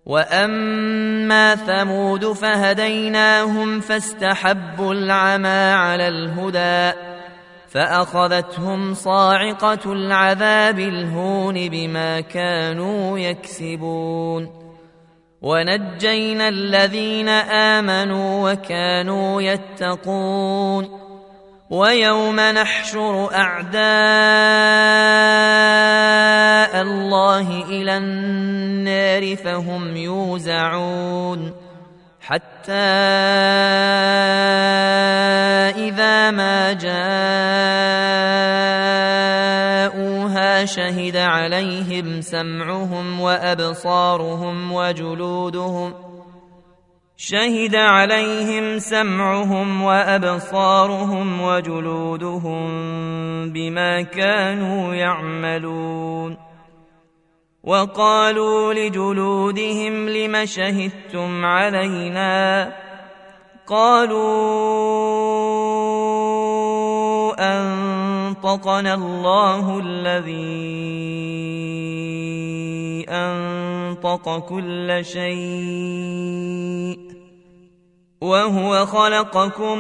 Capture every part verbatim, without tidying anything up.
وأما ثمود فهديناهم فاستحبوا العمى على الهدى فأخذتهم صاعقة العذاب الهون بما كانوا يكسبون ونجينا الذين آمنوا وكانوا يتقون ويوم نحشر أعداء الله إلى النار فهم يوزعون حتى إذا ما جاءوها شهد عليهم سمعهم وأبصارهم وجلودهم شهد عليهم سمعهم وأبصارهم وجلودهم بما كانوا يعملون وقالوا لجلودهم لم شهدتم علينا قالوا أنطقنا الله الذي أنطق كل شيء وهو خلقكم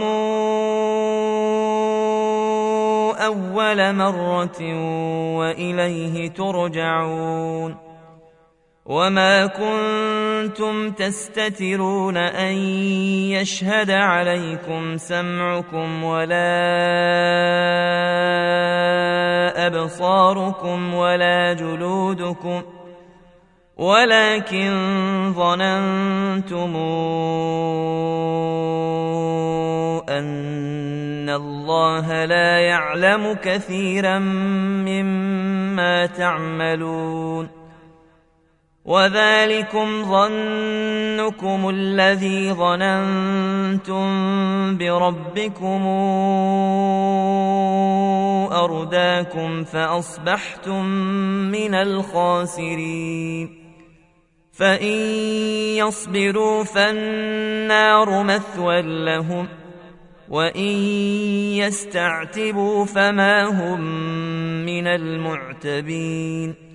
أول مرة وإليه ترجعون وما كنتم تستترون أن يشهد عليكم سمعكم ولا أبصاركم ولا جلودكم ولكن ظننتم أن الله لا يعلم كثيرا مما تعملون وذلكم ظنكم الذي ظننتم بربكم أرداكم فأصبحتم من الخاسرين فإن يصبروا فالنار مثوى لهم وإن يستعتبوا فما هم من المعتبين